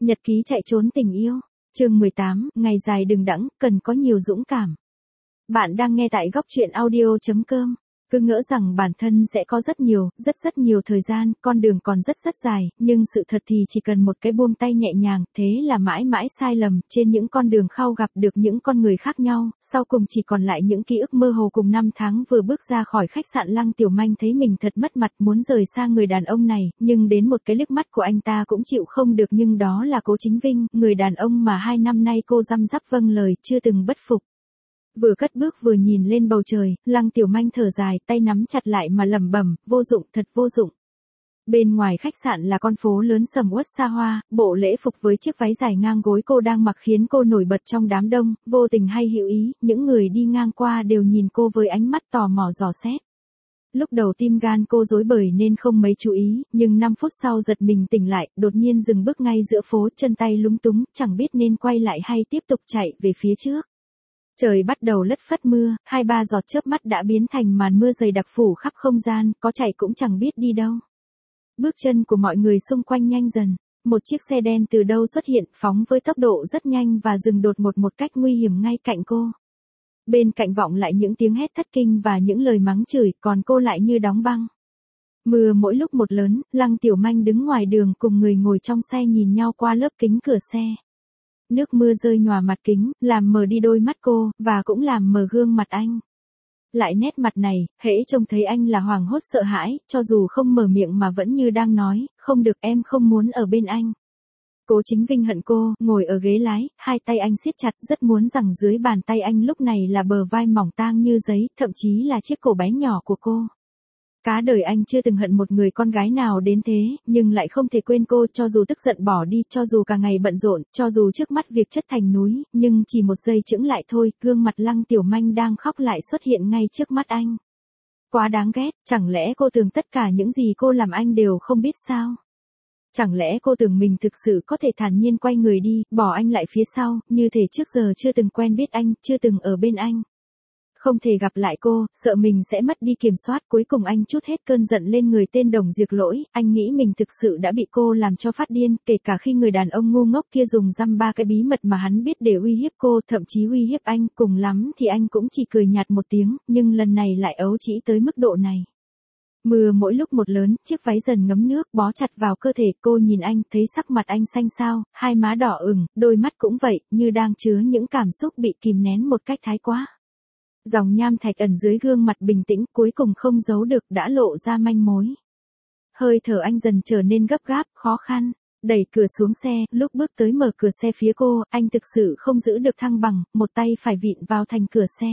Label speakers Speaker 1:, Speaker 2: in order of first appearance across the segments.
Speaker 1: Nhật ký chạy trốn tình yêu. Chương 18, ngày dài đừng đẵng, cần có nhiều dũng cảm. Bạn đang nghe tại góc truyện audio.com. Cứ ngỡ rằng bản thân sẽ có rất nhiều thời gian, con đường còn rất dài, nhưng sự thật thì chỉ cần một cái buông tay nhẹ nhàng, thế là mãi mãi sai lầm, trên những con đường khao gặp được những con người khác nhau, sau cùng chỉ còn lại những ký ức mơ hồ cùng năm tháng. Vừa bước ra khỏi khách sạn, Lăng Tiểu Manh thấy mình thật mất mặt, muốn rời xa người đàn ông này, nhưng đến một cái liếc mắt của anh ta cũng chịu không được, nhưng đó là Cố Chính Vinh, người đàn ông mà 2 năm nay cô răm rắp vâng lời, chưa từng bất phục. Vừa cất bước vừa nhìn lên bầu trời, Lăng Tiểu Manh thở dài, tay nắm chặt lại mà lẩm bẩm, vô dụng, thật vô dụng. Bên ngoài khách sạn là con phố lớn sầm uất xa hoa, bộ lễ phục với chiếc váy dài ngang gối cô đang mặc khiến cô nổi bật trong đám đông, vô tình hay hữu ý, những người đi ngang qua đều nhìn cô với ánh mắt tò mò dò xét. Lúc đầu tim gan cô rối bời nên không mấy chú ý, nhưng 5 phút sau giật mình tỉnh lại, đột nhiên dừng bước ngay giữa phố, chân tay lúng túng, chẳng biết nên quay lại hay tiếp tục chạy về phía trước. Trời bắt đầu lất phất mưa, 2-3 giọt chớp mắt đã biến thành màn mưa dày đặc phủ khắp không gian, có chạy cũng chẳng biết đi đâu. Bước chân của mọi người xung quanh nhanh dần, một chiếc xe đen từ đâu xuất hiện, phóng với tốc độ rất nhanh và dừng đột ngột một cách nguy hiểm ngay cạnh cô. Bên cạnh vọng lại những tiếng hét thất kinh và những lời mắng chửi, còn cô lại như đóng băng. Mưa mỗi lúc một lớn, Lăng Tiểu Manh đứng ngoài đường cùng người ngồi trong xe nhìn nhau qua lớp kính cửa xe. Nước mưa rơi nhòa mặt kính, làm mờ đi đôi mắt cô, và cũng làm mờ gương mặt anh. Lại nét mặt này, hễ trông thấy anh là hoảng hốt sợ hãi, cho dù không mở miệng mà vẫn như đang nói, không được, em không muốn ở bên anh. Cố Chính Vinh hận cô, ngồi ở ghế lái, hai tay anh siết chặt, rất muốn rằng dưới bàn tay anh lúc này là bờ vai mỏng tang như giấy, thậm chí là chiếc cổ bé nhỏ của cô. Cả đời anh chưa từng hận một người con gái nào đến thế, nhưng lại không thể quên cô, cho dù tức giận bỏ đi, cho dù cả ngày bận rộn, cho dù trước mắt việc chất thành núi, nhưng chỉ một giây chững lại thôi, gương mặt Lăng Tiểu Manh đang khóc lại xuất hiện ngay trước mắt anh. Quá đáng ghét, chẳng lẽ cô tưởng tất cả những gì cô làm anh đều không biết sao? Chẳng lẽ cô tưởng mình thực sự có thể thản nhiên quay người đi, bỏ anh lại phía sau, như thể trước giờ chưa từng quen biết anh, chưa từng ở bên anh? Không thể gặp lại cô, sợ mình sẽ mất đi kiểm soát, cuối cùng anh trút hết cơn giận lên người tên Đồng Diệp Lỗi, anh nghĩ mình thực sự đã bị cô làm cho phát điên, kể cả khi người đàn ông ngu ngốc kia dùng dăm ba cái bí mật mà hắn biết để uy hiếp cô, thậm chí uy hiếp anh, cùng lắm thì anh cũng chỉ cười nhạt một tiếng, nhưng lần này lại ấu trĩ tới mức độ này. Mưa mỗi lúc một lớn, chiếc váy dần ngấm nước, bó chặt vào cơ thể, cô nhìn anh, thấy sắc mặt anh xanh xao, hai má đỏ ửng, đôi mắt cũng vậy, như đang chứa những cảm xúc bị kìm nén một cách thái quá. Dòng nham thạch ẩn dưới gương mặt bình tĩnh, cuối cùng không giấu được, đã lộ ra manh mối. Hơi thở anh dần trở nên gấp gáp, khó khăn, đẩy cửa xuống xe, lúc bước tới mở cửa xe phía cô, anh thực sự không giữ được thăng bằng, một tay phải vịn vào thành cửa xe.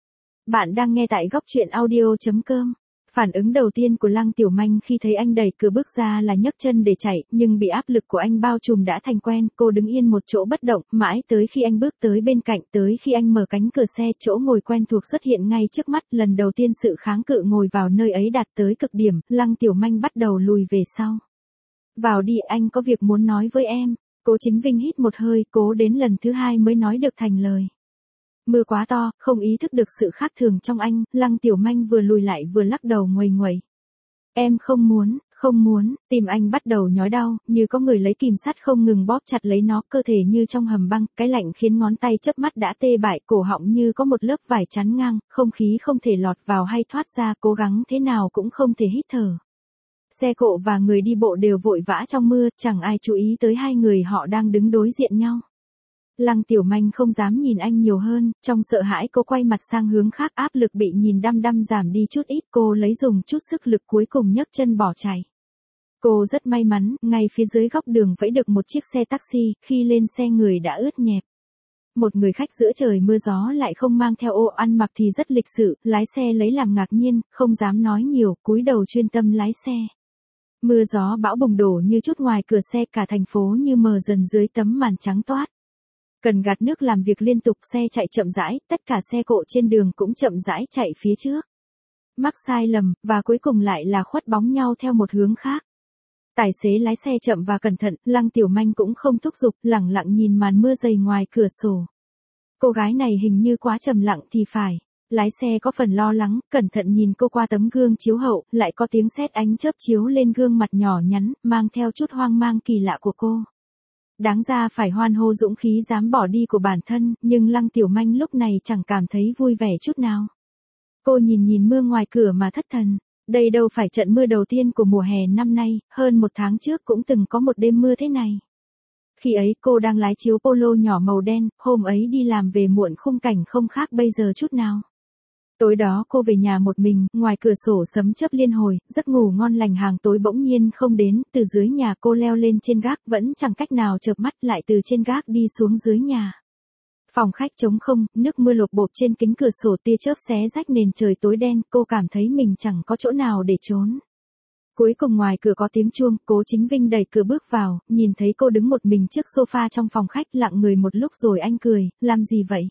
Speaker 1: Bạn đang nghe tại góc truyện audio.com. Phản ứng đầu tiên của Lăng Tiểu Manh khi thấy anh đẩy cửa bước ra là nhấc chân để chạy, nhưng bị áp lực của anh bao trùm đã thành quen, cô đứng yên một chỗ bất động, mãi tới khi anh bước tới bên cạnh, tới khi anh mở cánh cửa xe, chỗ ngồi quen thuộc xuất hiện ngay trước mắt, lần đầu tiên sự kháng cự ngồi vào nơi ấy đạt tới cực điểm, Lăng Tiểu Manh bắt đầu lùi về sau. Vào đi, anh có việc muốn nói với em. Cố Chính Vinh hít một hơi, cố đến lần thứ 2 mới nói được thành lời. Mưa quá to, không ý thức được sự khác thường trong anh, Lăng Tiểu Manh vừa lùi lại vừa lắc đầu nguầy nguẩy. Em không muốn, tim anh bắt đầu nhói đau, như có người lấy kìm sắt không ngừng bóp chặt lấy nó, cơ thể như trong hầm băng, cái lạnh khiến ngón tay chớp mắt đã tê bại, cổ họng như có một lớp vải chắn ngang, không khí không thể lọt vào hay thoát ra, cố gắng thế nào cũng không thể hít thở. Xe cộ và người đi bộ đều vội vã trong mưa, chẳng ai chú ý tới hai người họ đang đứng đối diện nhau. Lăng Tiểu Manh không dám nhìn anh nhiều hơn, trong sợ hãi cô quay mặt sang hướng khác, áp lực bị nhìn đăm đăm giảm đi chút ít, cô lấy dùng chút sức lực cuối cùng nhấc chân bỏ chạy. Cô rất may mắn, ngay phía dưới góc đường vẫy được một chiếc xe taxi, khi lên xe người đã ướt nhẹp. Một người khách giữa trời mưa gió lại không mang theo ô, ăn mặc thì rất lịch sự, lái xe lấy làm ngạc nhiên, không dám nói nhiều, cúi đầu chuyên tâm lái xe. Mưa gió bão bùng đổ như chút ngoài cửa xe, cả thành phố như mờ dần dưới tấm màn trắng toát. Cần gạt nước làm việc liên tục, xe chạy chậm rãi, tất cả xe cộ trên đường cũng chậm rãi chạy phía trước. Mắc sai lầm, và cuối cùng lại là khuất bóng nhau theo một hướng khác. Tài xế lái xe chậm và cẩn thận, Lăng Tiểu Manh cũng không thúc giục, lẳng lặng nhìn màn mưa dày ngoài cửa sổ. Cô gái này hình như quá trầm lặng thì phải. Lái xe có phần lo lắng, cẩn thận nhìn cô qua tấm gương chiếu hậu, lại có tiếng sét ánh chớp chiếu lên gương mặt nhỏ nhắn, mang theo chút hoang mang kỳ lạ của cô. Đáng ra phải hoan hô dũng khí dám bỏ đi của bản thân, nhưng Lăng Tiểu Manh lúc này chẳng cảm thấy vui vẻ chút nào. Cô nhìn nhìn mưa ngoài cửa mà thất thần. Đây đâu phải trận mưa đầu tiên của mùa hè năm nay, hơn một tháng trước cũng từng có một đêm mưa thế này. Khi ấy cô đang lái chiếu polo nhỏ màu đen, hôm ấy đi làm về muộn khung cảnh không khác bây giờ chút nào. Tối đó cô về nhà một mình, ngoài cửa sổ sấm chớp liên hồi, giấc ngủ ngon lành hàng tối bỗng nhiên không đến, từ dưới nhà cô leo lên trên gác vẫn chẳng cách nào chợp mắt lại từ trên gác đi xuống dưới nhà. Phòng khách trống không, nước mưa lộp bộp trên kính cửa sổ tia chớp xé rách nền trời tối đen, cô cảm thấy mình chẳng có chỗ nào để trốn. Cuối cùng ngoài cửa có tiếng chuông, Cố Chính Vinh đẩy cửa bước vào, nhìn thấy cô đứng một mình trước sofa trong phòng khách lặng người một lúc rồi anh cười, làm gì vậy?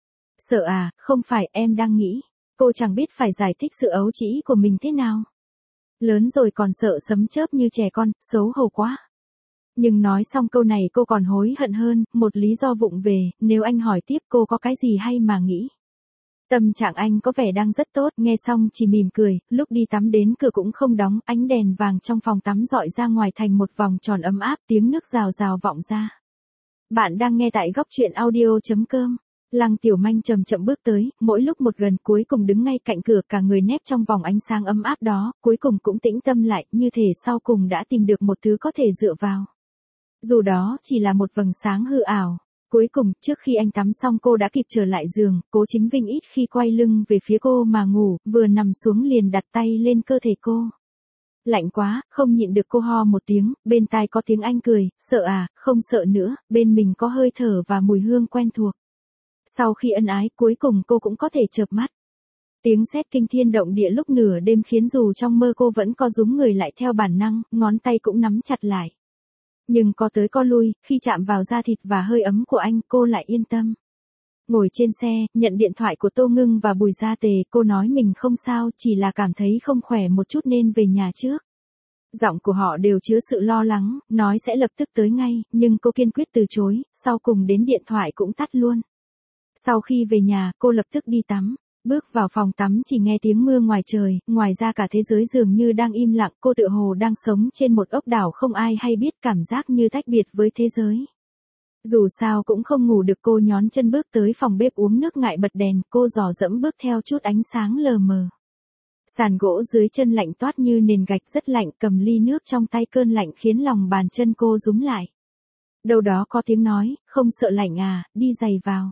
Speaker 1: Sợ à, không phải em đang nghĩ. Cô chẳng biết phải giải thích sự ấu trĩ của mình thế nào. Lớn rồi còn sợ sấm chớp như trẻ con, xấu hổ quá. Nhưng nói xong câu này cô còn hối hận hơn, một lý do vụng về, nếu anh hỏi tiếp cô có cái gì hay mà nghĩ. Tâm trạng anh có vẻ đang rất tốt, nghe xong chỉ mỉm cười, lúc đi tắm đến cửa cũng không đóng, ánh đèn vàng trong phòng tắm dọi ra ngoài thành một vòng tròn ấm áp, tiếng nước rào rào vọng ra. Bạn đang nghe tại góc truyện audio.com. Lăng Tiểu Manh chậm chậm bước tới, mỗi lúc một gần cuối cùng đứng ngay cạnh cửa cả người nép trong vòng ánh sáng ấm áp đó, cuối cùng cũng tĩnh tâm lại, như thể sau cùng đã tìm được một thứ có thể dựa vào. Dù đó chỉ là một vầng sáng hư ảo. Cuối cùng, trước khi anh tắm xong cô đã kịp trở lại giường, Cố Chính Vinh ít khi quay lưng về phía cô mà ngủ, vừa nằm xuống liền đặt tay lên cơ thể cô. Lạnh quá, không nhịn được cô ho một tiếng, bên tai có tiếng anh cười, sợ à, không sợ nữa, bên mình có hơi thở và mùi hương quen thuộc. Sau khi ân ái, cuối cùng cô cũng có thể chợp mắt. Tiếng sét kinh thiên động địa lúc nửa đêm khiến dù trong mơ cô vẫn co rúm người lại theo bản năng, ngón tay cũng nắm chặt lại. Nhưng có tới có lui, khi chạm vào da thịt và hơi ấm của anh, cô lại yên tâm. Ngồi trên xe, nhận điện thoại của Tô Ngưng và Bùi Gia Tề, cô nói mình không sao, chỉ là cảm thấy không khỏe một chút nên về nhà trước. Giọng của họ đều chứa sự lo lắng, nói sẽ lập tức tới ngay, nhưng cô kiên quyết từ chối, sau cùng đến điện thoại cũng tắt luôn. Sau khi về nhà, cô lập tức đi tắm. Bước vào phòng tắm chỉ nghe tiếng mưa ngoài trời, ngoài ra cả thế giới dường như đang im lặng, cô tựa hồ đang sống trên một ốc đảo không ai hay biết, cảm giác như tách biệt với thế giới. Dù sao cũng không ngủ được, cô nhón chân bước tới phòng bếp uống nước ngại bật đèn, cô dò dẫm bước theo chút ánh sáng lờ mờ. Sàn gỗ dưới chân lạnh toát như nền gạch rất lạnh, cầm ly nước trong tay cơn lạnh khiến lòng bàn chân cô rúm lại. Đâu đó có tiếng nói, không sợ lạnh à, đi giày vào.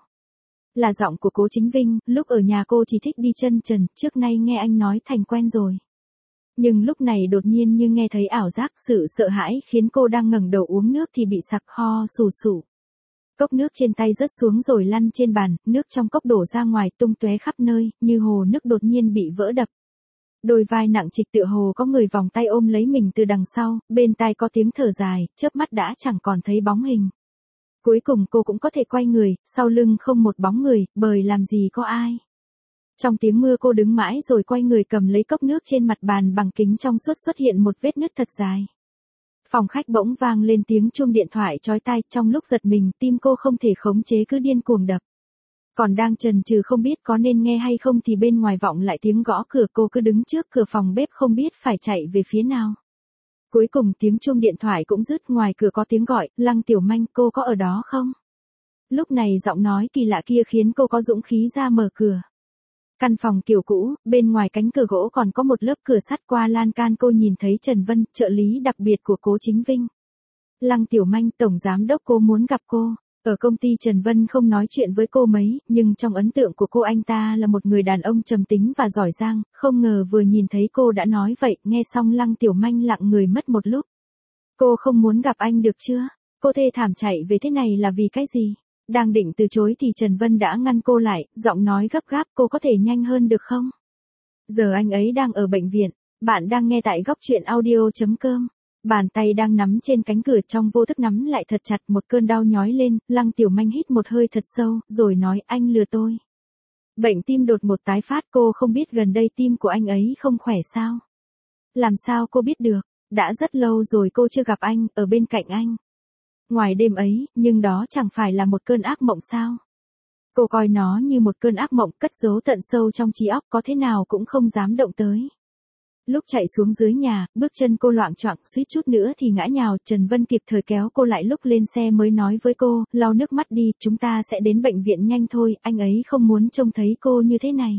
Speaker 1: Là giọng của Cố Chính Vinh, lúc ở nhà cô chỉ thích đi chân trần, trước nay nghe anh nói thành quen rồi. Nhưng lúc này đột nhiên như nghe thấy ảo giác, sự sợ hãi khiến cô đang ngẩng đầu uống nước thì bị sặc ho sù sụ. Cốc nước trên tay rớt xuống rồi lăn trên bàn, nước trong cốc đổ ra ngoài tung tóe khắp nơi, như hồ nước đột nhiên bị vỡ đập. Đôi vai nặng trịch tựa hồ có người vòng tay ôm lấy mình từ đằng sau, bên tai có tiếng thở dài, chớp mắt đã chẳng còn thấy bóng hình. Cuối cùng cô cũng có thể quay người, sau lưng không một bóng người, bởi làm gì có ai. Trong tiếng mưa cô đứng mãi rồi quay người cầm lấy cốc nước trên mặt bàn bằng kính trong suốt xuất hiện một vết nứt thật dài. Phòng khách bỗng vang lên tiếng chuông điện thoại chói tai, trong lúc giật mình tim cô không thể khống chế cứ điên cuồng đập. Còn đang chần chừ không biết có nên nghe hay không thì bên ngoài vọng lại tiếng gõ cửa, cô cứ đứng trước cửa phòng bếp không biết phải chạy về phía nào. Cuối cùng tiếng chuông điện thoại cũng dứt, ngoài cửa có tiếng gọi, Lăng Tiểu Manh, cô có ở đó không? Lúc này giọng nói kỳ lạ kia khiến cô có dũng khí ra mở cửa. Căn phòng kiểu cũ, bên ngoài cánh cửa gỗ còn có một lớp cửa sắt, qua lan can cô nhìn thấy Trần Vân, trợ lý đặc biệt của Cố Chính Vinh. Lăng Tiểu Manh, tổng giám đốc cô muốn gặp cô. Ở công ty Trần Vân không nói chuyện với cô mấy, nhưng trong ấn tượng của cô anh ta là một người đàn ông trầm tính và giỏi giang, không ngờ vừa nhìn thấy cô đã nói vậy, nghe xong Lăng Tiểu Manh lặng người mất một lúc. Cô không muốn gặp anh được chưa? Cô thê thảm chạy về thế này là vì cái gì? Đang định từ chối thì Trần Vân đã ngăn cô lại, giọng nói gấp gáp, cô có thể nhanh hơn được không? Giờ anh ấy đang ở bệnh viện. Bạn đang nghe tại góc truyện audio.com. Bàn tay đang nắm trên cánh cửa trong vô thức nắm lại thật chặt, một cơn đau nhói lên, Lăng Tiểu Manh hít một hơi thật sâu, rồi nói, anh lừa tôi. Bệnh tim đột ngột tái phát, cô không biết gần đây tim của anh ấy không khỏe sao? Làm sao cô biết được? Đã rất lâu rồi cô chưa gặp anh, ở bên cạnh anh. Ngoài đêm ấy, nhưng đó chẳng phải là một cơn ác mộng sao? Cô coi nó như một cơn ác mộng cất giấu tận sâu trong trí óc, có thế nào cũng không dám động tới. Lúc chạy xuống dưới nhà, bước chân cô loạng choạng, suýt chút nữa thì ngã nhào, Trần Vân kịp thời kéo cô lại, lúc lên xe mới nói với cô, lau nước mắt đi, chúng ta sẽ đến bệnh viện nhanh thôi, anh ấy không muốn trông thấy cô như thế này.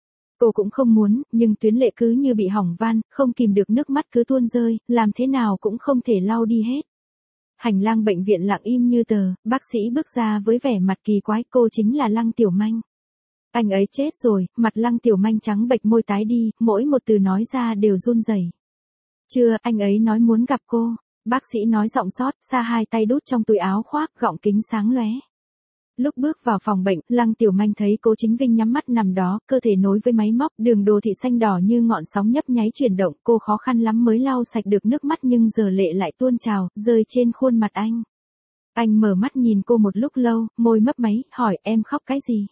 Speaker 1: Cô cũng không muốn, nhưng tuyến lệ cứ như bị hỏng van, không kìm được nước mắt cứ tuôn rơi, làm thế nào cũng không thể lau đi hết. Hành lang bệnh viện lặng im như tờ, bác sĩ bước ra với vẻ mặt kỳ quái, cô chính là Lăng Tiểu Manh. Anh ấy chết rồi, mặt Lăng Tiểu Manh trắng bệch, môi tái đi, mỗi một từ nói ra đều run rẩy. Chưa, anh ấy nói muốn gặp cô. Bác sĩ nói giọng xót, xa hai tay đút trong túi áo khoác, gọng kính sáng lóe. Lúc bước vào phòng bệnh, Lăng Tiểu Manh thấy Cố Chính Vinh nhắm mắt nằm đó, cơ thể nối với máy móc, đường đồ thị xanh đỏ như ngọn sóng nhấp nháy chuyển động, cô khó khăn lắm mới lau sạch được nước mắt, nhưng giờ lệ lại tuôn trào, rơi trên khuôn mặt anh. Anh mở mắt nhìn cô một lúc lâu, môi mấp máy, hỏi em khóc cái gì?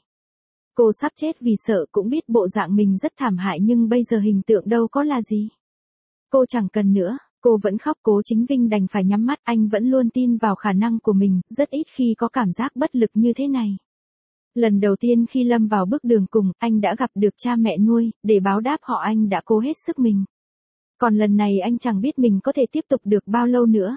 Speaker 1: Cô sắp chết vì sợ, cũng biết bộ dạng mình rất thảm hại, nhưng bây giờ hình tượng đâu có là gì. Cô chẳng cần nữa, cô vẫn khóc. Cố Chính Vinh đành phải nhắm mắt, anh vẫn luôn tin vào khả năng của mình, rất ít khi có cảm giác bất lực như thế này. Lần đầu tiên khi lâm vào bước đường cùng, anh đã gặp được cha mẹ nuôi, để báo đáp họ anh đã cố hết sức mình. Còn lần này anh chẳng biết mình có thể tiếp tục được bao lâu nữa.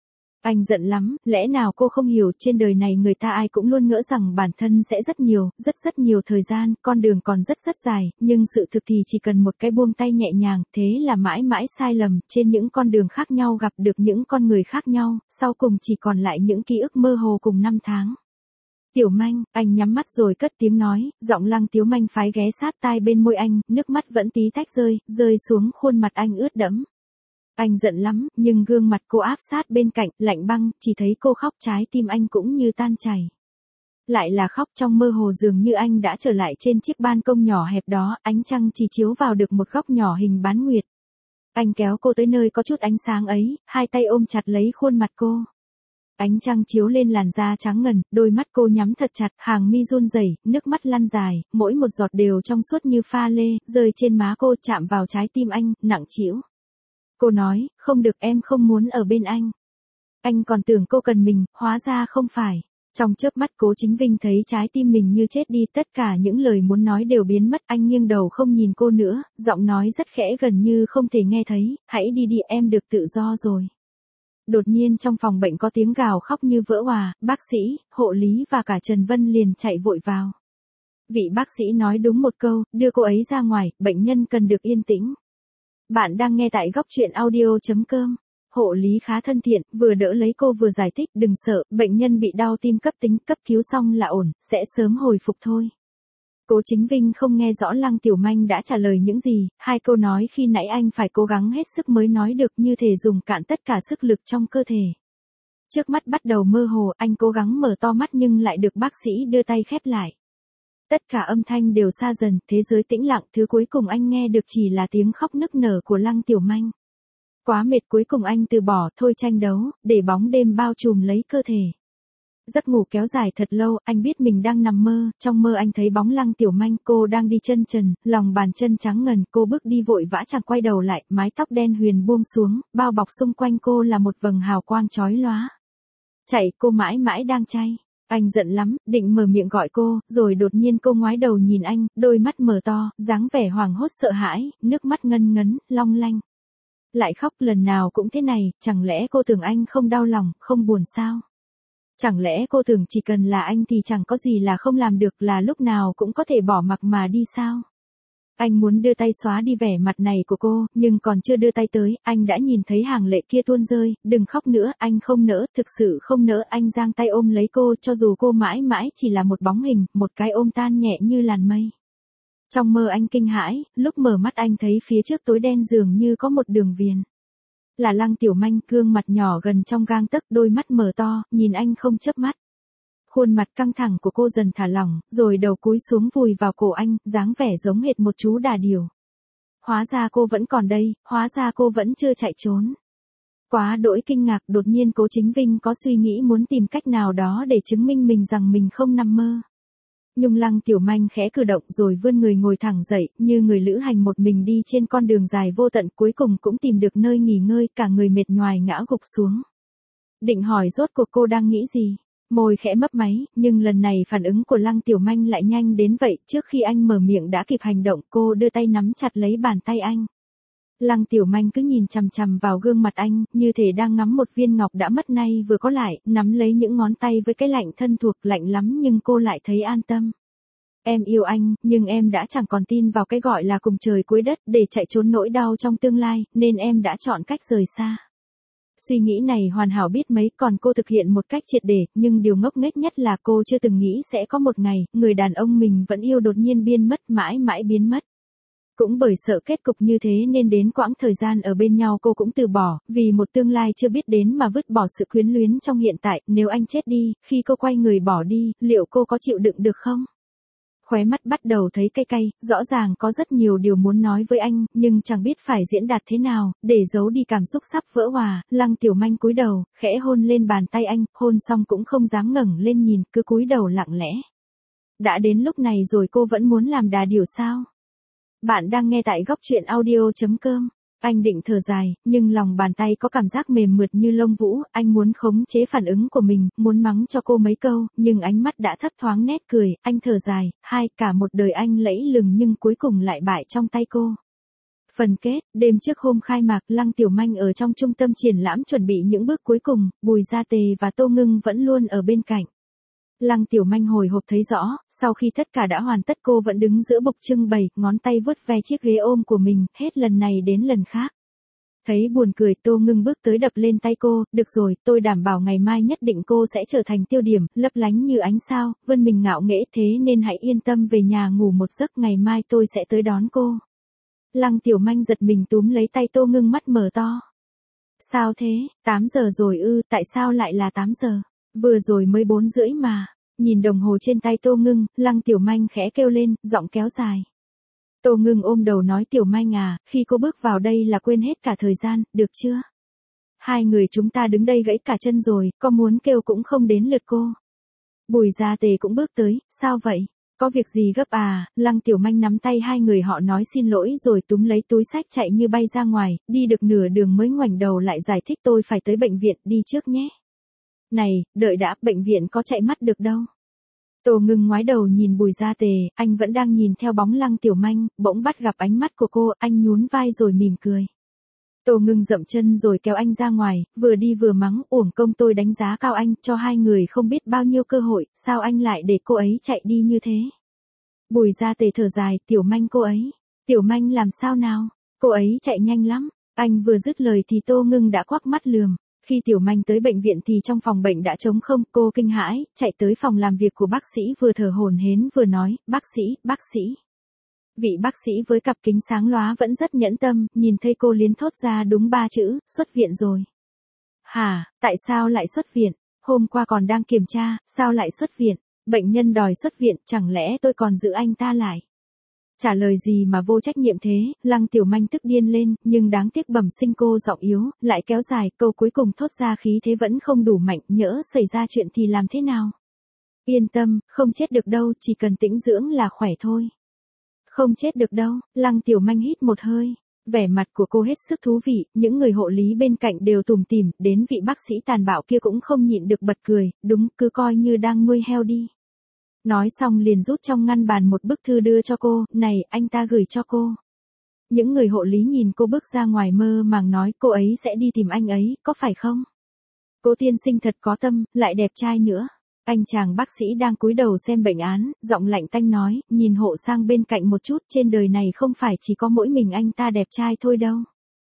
Speaker 1: Anh giận lắm, lẽ nào cô không hiểu, trên đời này người ta ai cũng luôn ngỡ rằng bản thân sẽ rất nhiều, rất nhiều thời gian, con đường còn rất dài, nhưng sự thực thì chỉ cần một cái buông tay nhẹ nhàng, thế là mãi mãi sai lầm, trên những con đường khác nhau gặp được những con người khác nhau, sau cùng chỉ còn lại những ký ức mơ hồ cùng năm tháng. Tiểu Manh, anh nhắm mắt rồi cất tiếng nói, giọng Lăng Tiểu Manh phái ghé sát tai bên môi anh, nước mắt vẫn tí tách rơi xuống khuôn mặt anh ướt đẫm. Anh giận lắm, nhưng gương mặt cô áp sát bên cạnh, lạnh băng, chỉ thấy cô khóc trái tim anh cũng như tan chảy. Lại là khóc trong mơ hồ, dường như anh đã trở lại trên chiếc ban công nhỏ hẹp đó, ánh trăng chỉ chiếu vào được một góc nhỏ hình bán nguyệt. Anh kéo cô tới nơi có chút ánh sáng ấy, hai tay ôm chặt lấy khuôn mặt cô. Ánh trăng chiếu lên làn da trắng ngần, đôi mắt cô nhắm thật chặt, hàng mi run rẩy, nước mắt lăn dài, mỗi một giọt đều trong suốt như pha lê, rơi trên má cô, chạm vào trái tim anh, nặng trĩu. Cô nói, không được, em không muốn ở bên anh. Anh còn tưởng cô cần mình, hóa ra không phải. Trong chớp mắt Cố Chính Vinh thấy trái tim mình như chết đi, tất cả những lời muốn nói đều biến mất, anh nghiêng đầu không nhìn cô nữa, giọng nói rất khẽ gần như không thể nghe thấy, hãy đi đi, em được tự do rồi. Đột nhiên trong phòng bệnh có tiếng gào khóc như vỡ òa, bác sĩ, hộ lý và cả Trần Vân liền chạy vội vào. Vị bác sĩ nói đúng một câu, đưa cô ấy ra ngoài, bệnh nhân cần được yên tĩnh. Bạn đang nghe tại góc truyện audio.com. Hộ lý khá thân thiện, vừa đỡ lấy cô vừa giải thích, đừng sợ, bệnh nhân bị đau tim cấp tính, cấp cứu xong là ổn, sẽ sớm hồi phục thôi. Cố Chính Vinh không nghe rõ Lăng Tiểu Manh đã trả lời những gì, hai câu nói khi nãy anh phải cố gắng hết sức mới nói được, như thể dùng cạn tất cả sức lực trong cơ thể. Trước mắt bắt đầu mơ hồ, anh cố gắng mở to mắt nhưng lại được bác sĩ đưa tay khép lại. Tất cả âm thanh đều xa dần, thế giới tĩnh lặng, thứ cuối cùng anh nghe được chỉ là tiếng khóc nức nở của Lăng Tiểu Manh. Quá mệt cuối cùng anh từ bỏ, thôi tranh đấu, để bóng đêm bao trùm lấy cơ thể. Giấc ngủ kéo dài thật lâu, anh biết mình đang nằm mơ, trong mơ anh thấy bóng Lăng Tiểu Manh, cô đang đi chân trần, lòng bàn chân trắng ngần, cô bước đi vội vã chẳng quay đầu lại, mái tóc đen huyền buông xuống, bao bọc xung quanh cô là một vầng hào quang chói lóa. Chạy, cô mãi mãi đang chay. Anh giận lắm, định mở miệng gọi cô, rồi đột nhiên cô ngoái đầu nhìn anh, đôi mắt mở to, dáng vẻ hoảng hốt sợ hãi, nước mắt ngân ngấn, long lanh. Lại khóc, lần nào cũng thế này, chẳng lẽ cô tưởng anh không đau lòng, không buồn sao? Chẳng lẽ cô tưởng chỉ cần là anh thì chẳng có gì là không làm được, là lúc nào cũng có thể bỏ mặc mà đi sao? Anh muốn đưa tay xóa đi vẻ mặt này của cô, nhưng còn chưa đưa tay tới, anh đã nhìn thấy hàng lệ kia tuôn rơi, đừng khóc nữa, anh không nỡ, thực sự không nỡ, anh giang tay ôm lấy cô, cho dù cô mãi mãi chỉ là một bóng hình, một cái ôm tan nhẹ như làn mây. Trong mơ anh kinh hãi, lúc mở mắt anh thấy phía trước tối đen dường như có một đường viền. Là Lăng Tiểu Manh, gương mặt nhỏ gần trong gang tấc, đôi mắt mở to, nhìn anh không chớp mắt. Khuôn mặt căng thẳng của cô dần thả lỏng, rồi đầu cúi xuống vùi vào cổ anh, dáng vẻ giống hệt một chú đà điểu. Hóa ra cô vẫn còn đây, hóa ra cô vẫn chưa chạy trốn. Quá đỗi kinh ngạc, đột nhiên Cố Chính Vinh có suy nghĩ muốn tìm cách nào đó để chứng minh mình rằng mình không nằm mơ. Nhưng Lăng Tiểu Manh khẽ cử động rồi vươn người ngồi thẳng dậy, như người lữ hành một mình đi trên con đường dài vô tận, cuối cùng cũng tìm được nơi nghỉ ngơi, cả người mệt nhoài ngã gục xuống. Định hỏi rốt cuộc cô đang nghĩ gì? Môi khẽ mấp máy, nhưng lần này phản ứng của Lăng Tiểu Manh lại nhanh đến vậy, trước khi anh mở miệng đã kịp hành động, cô đưa tay nắm chặt lấy bàn tay anh. Lăng Tiểu Manh cứ nhìn chằm chằm vào gương mặt anh, như thể đang ngắm một viên ngọc đã mất nay vừa có lại, nắm lấy những ngón tay với cái lạnh thân thuộc, lạnh lắm nhưng cô lại thấy an tâm. Em yêu anh, nhưng em đã chẳng còn tin vào cái gọi là cùng trời cuối đất để chạy trốn nỗi đau trong tương lai, nên em đã chọn cách rời xa. Suy nghĩ này hoàn hảo biết mấy, còn cô thực hiện một cách triệt để, nhưng điều ngốc nghếch nhất là cô chưa từng nghĩ sẽ có một ngày, người đàn ông mình vẫn yêu đột nhiên biến mất, mãi mãi biến mất. Cũng bởi sợ kết cục như thế nên đến quãng thời gian ở bên nhau cô cũng từ bỏ, vì một tương lai chưa biết đến mà vứt bỏ sự quyến luyến trong hiện tại, nếu anh chết đi, khi cô quay người bỏ đi, liệu cô có chịu đựng được không? Khóe mắt bắt đầu thấy cay cay, rõ ràng có rất nhiều điều muốn nói với anh, nhưng chẳng biết phải diễn đạt thế nào, để giấu đi cảm xúc sắp vỡ hòa, Lăng Tiểu Manh cúi đầu, khẽ hôn lên bàn tay anh, hôn xong cũng không dám ngẩng lên nhìn, cứ cúi đầu lặng lẽ. Đã đến lúc này rồi cô vẫn muốn làm đà điểu sao? Bạn đang nghe tại góc truyện audio.com. Anh định thở dài, nhưng lòng bàn tay có cảm giác mềm mượt như lông vũ, anh muốn khống chế phản ứng của mình, muốn mắng cho cô mấy câu, nhưng ánh mắt đã thấp thoáng nét cười, anh thở dài, cả một đời anh lẫy lừng nhưng cuối cùng lại bại trong tay cô. Phần kết, đêm trước hôm khai mạc, Lăng Tiểu Manh ở trong trung tâm triển lãm chuẩn bị những bước cuối cùng, Bùi Gia Tề và Tô Ngưng vẫn luôn ở bên cạnh. Lăng Tiểu Manh hồi hộp thấy rõ, sau khi tất cả đã hoàn tất cô vẫn đứng giữa bục trưng bày, ngón tay vuốt ve chiếc ghế ôm của mình, hết lần này đến lần khác. Thấy buồn cười, Tô Ngưng bước tới đập lên tay cô, được rồi, tôi đảm bảo ngày mai nhất định cô sẽ trở thành tiêu điểm, lấp lánh như ánh sao, vươn mình ngạo nghễ, thế nên hãy yên tâm về nhà ngủ một giấc, ngày mai tôi sẽ tới đón cô. Lăng Tiểu Manh giật mình túm lấy tay Tô Ngưng, mắt mở to. Sao thế, 8 giờ rồi ư, tại sao lại là 8 giờ? Vừa rồi mới 4 rưỡi mà. Nhìn đồng hồ trên tay Tô Ngưng, Lăng Tiểu Manh khẽ kêu lên, giọng kéo dài. Tô Ngưng ôm đầu nói, Tiểu Manh à, khi cô bước vào đây là quên hết cả thời gian, được chưa? Hai người chúng ta đứng đây gãy cả chân rồi, có muốn kêu cũng không đến lượt cô. Bùi Gia Tề cũng bước tới, sao vậy? Có việc gì gấp à? Lăng Tiểu Manh nắm tay hai người họ nói xin lỗi rồi túm lấy túi xách chạy như bay ra ngoài, đi được nửa đường mới ngoảnh đầu lại giải thích, tôi phải tới bệnh viện, đi trước nhé. Này, đợi đã, bệnh viện có chạy mắt được đâu. Tô Ngưng ngoái đầu nhìn Bùi Gia Tề, anh vẫn đang nhìn theo bóng Lăng Tiểu Manh, bỗng bắt gặp ánh mắt của cô, anh nhún vai rồi mỉm cười. Tô Ngưng dậm chân rồi kéo anh ra ngoài, vừa đi vừa mắng, uổng công tôi đánh giá cao anh, cho hai người không biết bao nhiêu cơ hội, sao anh lại để cô ấy chạy đi như thế. Bùi Gia Tề thở dài, Tiểu Manh cô ấy. Tiểu Manh làm sao nào? Cô ấy chạy nhanh lắm. Anh vừa dứt lời thì Tô Ngưng đã quắc mắt lườm. Khi Tiểu Manh tới bệnh viện thì trong phòng bệnh đã trống không, cô kinh hãi, chạy tới phòng làm việc của bác sĩ, vừa thở hổn hển vừa nói, bác sĩ. Vị bác sĩ với cặp kính sáng lóa vẫn rất nhẫn tâm, nhìn thấy cô liến thốt ra đúng 3 chữ, xuất viện rồi. Hả, tại sao lại xuất viện? Hôm qua còn đang kiểm tra, sao lại xuất viện? Bệnh nhân đòi xuất viện, chẳng lẽ tôi còn giữ anh ta lại? Trả lời gì mà vô trách nhiệm thế, Lăng Tiểu Manh tức điên lên, nhưng đáng tiếc bẩm sinh cô giọng yếu, lại kéo dài, câu cuối cùng thốt ra khí thế vẫn không đủ mạnh, nhỡ xảy ra chuyện thì làm thế nào? Yên tâm, không chết được đâu, chỉ cần tĩnh dưỡng là khỏe thôi. Không chết được đâu, Lăng Tiểu Manh hít một hơi. Vẻ mặt của cô hết sức thú vị, những người hộ lý bên cạnh đều tủm tỉm, đến vị bác sĩ tàn bạo kia cũng không nhịn được bật cười, đúng, cứ coi như đang nuôi heo đi. Nói xong liền rút trong ngăn bàn một bức thư đưa cho cô, này, anh ta gửi cho cô. Những người hộ lý nhìn cô bước ra ngoài mơ màng nói, cô ấy sẽ đi tìm anh ấy, có phải không? Cô tiên sinh thật có tâm, lại đẹp trai nữa. Anh chàng bác sĩ đang cúi đầu xem bệnh án, giọng lạnh tanh nói, nhìn hộ sang bên cạnh một chút, trên đời này không phải chỉ có mỗi mình anh ta đẹp trai thôi đâu.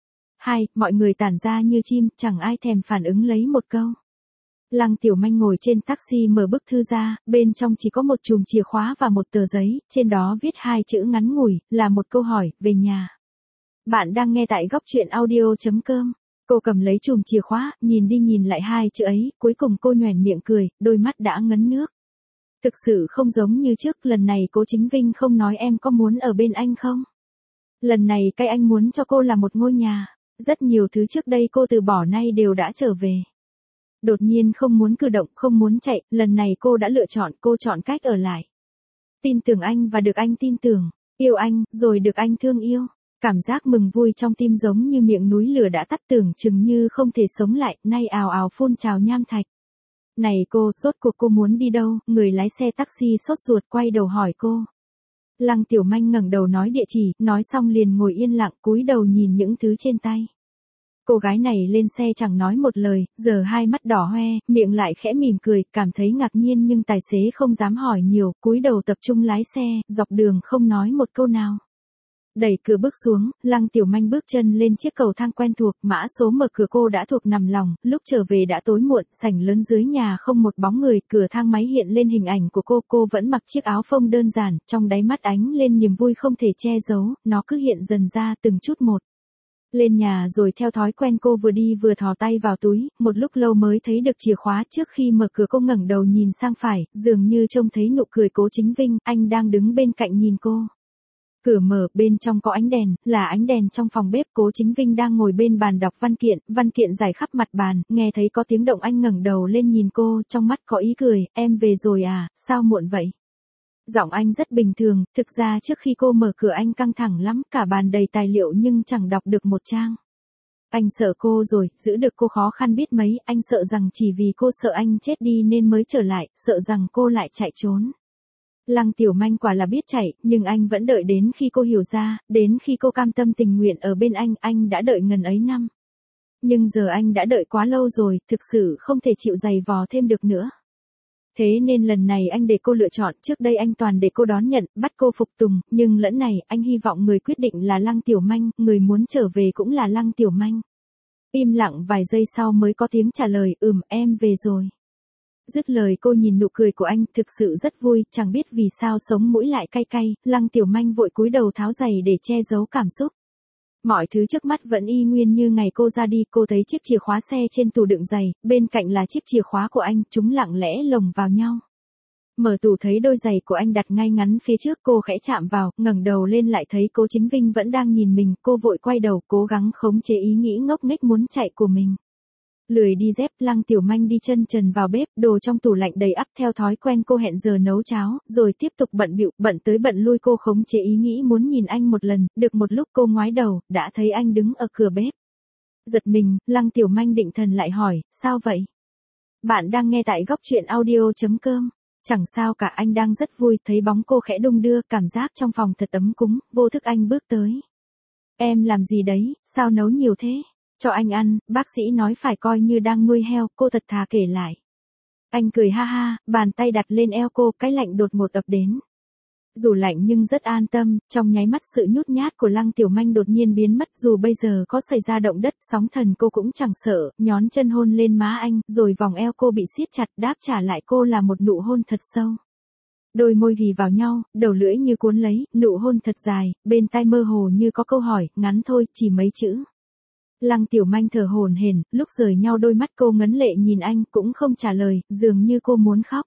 Speaker 1: Mọi người tản ra như chim, chẳng ai thèm phản ứng lấy một câu. Lăng Tiểu Manh ngồi trên taxi mở bức thư ra, bên trong chỉ có một chùm chìa khóa và một tờ giấy, trên đó viết 2 chữ ngắn ngủi, là một câu hỏi, về nhà. Bạn đang nghe tại góc truyện audio.com. Cô cầm lấy chùm chìa khóa, nhìn đi nhìn lại 2 chữ ấy, cuối cùng cô nhoẻn miệng cười, đôi mắt đã ngấn nước. Thực sự không giống như trước, lần này Cố Chính Vinh không nói em có muốn ở bên anh không? Lần này cái anh muốn cho cô là một ngôi nhà, rất nhiều thứ trước đây cô từ bỏ nay đều đã trở về. Đột nhiên không muốn cử động, không muốn chạy, lần này cô đã lựa chọn, cô chọn cách ở lại. Tin tưởng anh và được anh tin tưởng, yêu anh, rồi được anh thương yêu. Cảm giác mừng vui trong tim giống như miệng núi lửa đã tắt, tưởng chừng như không thể sống lại, nay ào ào phun trào nham thạch. Này cô, rốt cuộc cô muốn đi đâu? Người lái xe taxi sốt ruột quay đầu hỏi cô. Lăng Tiểu Manh ngẩng đầu nói địa chỉ, nói xong liền ngồi yên lặng cúi đầu nhìn những thứ trên tay. Cô gái này lên xe chẳng nói một lời, giờ hai mắt đỏ hoe, miệng lại khẽ mỉm cười, cảm thấy ngạc nhiên nhưng tài xế không dám hỏi nhiều, cúi đầu tập trung lái xe, dọc đường không nói một câu nào. Đẩy cửa bước xuống, Lăng Tiểu Manh bước chân lên chiếc cầu thang quen thuộc, mã số mở cửa cô đã thuộc nằm lòng, lúc trở về đã tối muộn, sảnh lớn dưới nhà không một bóng người, cửa thang máy hiện lên hình ảnh của cô vẫn mặc chiếc áo phông đơn giản, trong đáy mắt ánh lên niềm vui không thể che giấu, nó cứ hiện dần ra từng chút một. Lên nhà rồi theo thói quen cô vừa đi vừa thò tay vào túi, một lúc lâu mới thấy được chìa khóa trước khi mở cửa cô ngẩng đầu nhìn sang phải, dường như trông thấy nụ cười Cố Chính Vinh, anh đang đứng bên cạnh nhìn cô. Cửa mở, bên trong có ánh đèn, là ánh đèn trong phòng bếp, Cố Chính Vinh đang ngồi bên bàn đọc văn kiện rải khắp mặt bàn, nghe thấy có tiếng động anh ngẩng đầu lên nhìn cô, trong mắt có ý cười, em về rồi à, sao muộn vậy? Giọng anh rất bình thường, thực ra trước khi cô mở cửa anh căng thẳng lắm, cả bàn đầy tài liệu nhưng chẳng đọc được một trang. Anh sợ cô rồi, giữ được cô khó khăn biết mấy, anh sợ rằng chỉ vì cô sợ anh chết đi nên mới trở lại, sợ rằng cô lại chạy trốn. Lăng Tiểu Manh quả là biết chạy, nhưng anh vẫn đợi đến khi cô hiểu ra, đến khi cô cam tâm tình nguyện ở bên anh đã đợi ngần ấy năm. Nhưng giờ anh đã đợi quá lâu rồi, thực sự không thể chịu giày vò thêm được nữa. Thế nên lần này anh để cô lựa chọn, trước đây anh toàn để cô đón nhận, bắt cô phục tùng, nhưng lẫn này, anh hy vọng người quyết định là Lăng Tiểu Manh, người muốn trở về cũng là Lăng Tiểu Manh. Im lặng vài giây sau mới có tiếng trả lời, em về rồi. Dứt lời cô nhìn nụ cười của anh, thực sự rất vui, chẳng biết vì sao sống mũi lại cay cay, Lăng Tiểu Manh vội cúi đầu tháo giày để che giấu cảm xúc. Mọi thứ trước mắt vẫn y nguyên như ngày cô ra đi, cô thấy chiếc chìa khóa xe trên tủ đựng giày, bên cạnh là chiếc chìa khóa của anh, chúng lặng lẽ lồng vào nhau. Mở tủ thấy đôi giày của anh đặt ngay ngắn phía trước, cô khẽ chạm vào, ngẩng đầu lên lại thấy Cố Chính Vinh vẫn đang nhìn mình, cô vội quay đầu, cố gắng khống chế ý nghĩ ngốc nghếch muốn chạy của mình. Lười đi dép, Lăng Tiểu Manh đi chân trần vào bếp, đồ trong tủ lạnh đầy ắp, theo thói quen cô hẹn giờ nấu cháo, rồi tiếp tục bận bịu, bận tới bận lui, cô khống chế ý nghĩ muốn nhìn anh một lần, được một lúc cô ngoái đầu, đã thấy anh đứng ở cửa bếp. Giật mình, Lăng Tiểu Manh định thần lại hỏi, sao vậy? Bạn đang nghe tại góc truyện audio.com. Chẳng sao cả, anh đang rất vui, thấy bóng cô khẽ đung đưa, cảm giác trong phòng thật ấm cúng, vô thức anh bước tới. Em làm gì đấy, sao nấu nhiều thế? Cho anh ăn, bác sĩ nói phải coi như đang nuôi heo, cô thật thà kể lại. Anh cười ha ha, bàn tay đặt lên eo cô, cái lạnh đột ngột ập đến. Dù lạnh nhưng rất an tâm, trong nháy mắt sự nhút nhát của Lăng Tiểu Manh đột nhiên biến mất, dù bây giờ có xảy ra động đất, sóng thần cô cũng chẳng sợ, nhón chân hôn lên má anh, rồi vòng eo cô bị siết chặt, đáp trả lại cô là một nụ hôn thật sâu. Đôi môi ghì vào nhau, đầu lưỡi như cuốn lấy, nụ hôn thật dài, bên tai mơ hồ như có câu hỏi, ngắn thôi, chỉ mấy chữ. Lăng Tiểu Manh thở hổn hển, lúc rời nhau đôi mắt cô ngấn lệ nhìn anh, cũng không trả lời, dường như cô muốn khóc.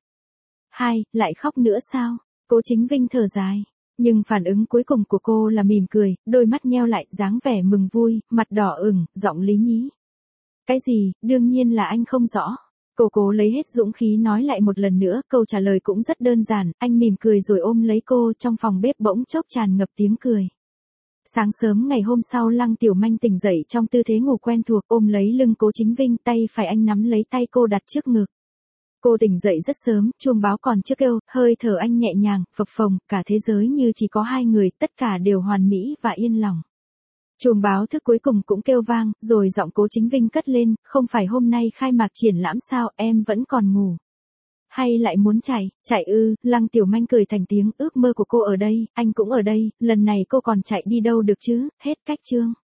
Speaker 1: Lại khóc nữa sao? Cố Chính Vinh thở dài. Nhưng phản ứng cuối cùng của cô là mỉm cười, đôi mắt nheo lại, dáng vẻ mừng vui, mặt đỏ ửng, giọng lý nhí. Cái gì, đương nhiên là anh không rõ. Cô cố lấy hết dũng khí nói lại một lần nữa, câu trả lời cũng rất đơn giản, anh mỉm cười rồi ôm lấy cô, trong phòng bếp bỗng chốc tràn ngập tiếng cười. Sáng sớm ngày hôm sau, Lăng Tiểu Manh tỉnh dậy trong tư thế ngủ quen thuộc, ôm lấy lưng Cố Chính Vinh, tay phải anh nắm lấy tay cô đặt trước ngực. Cô tỉnh dậy rất sớm, chuông báo còn chưa kêu, hơi thở anh nhẹ nhàng, phập phồng, cả thế giới như chỉ có hai người, tất cả đều hoàn mỹ và yên lòng. Chuông báo thức cuối cùng cũng kêu vang, rồi giọng Cố Chính Vinh cất lên, không phải hôm nay khai mạc triển lãm sao, em vẫn còn ngủ. Hay lại muốn chạy ư, Lăng Tiểu Manh cười thành tiếng, ước mơ của cô ở đây, anh cũng ở đây, lần này cô còn chạy đi đâu được chứ, hết cách chương.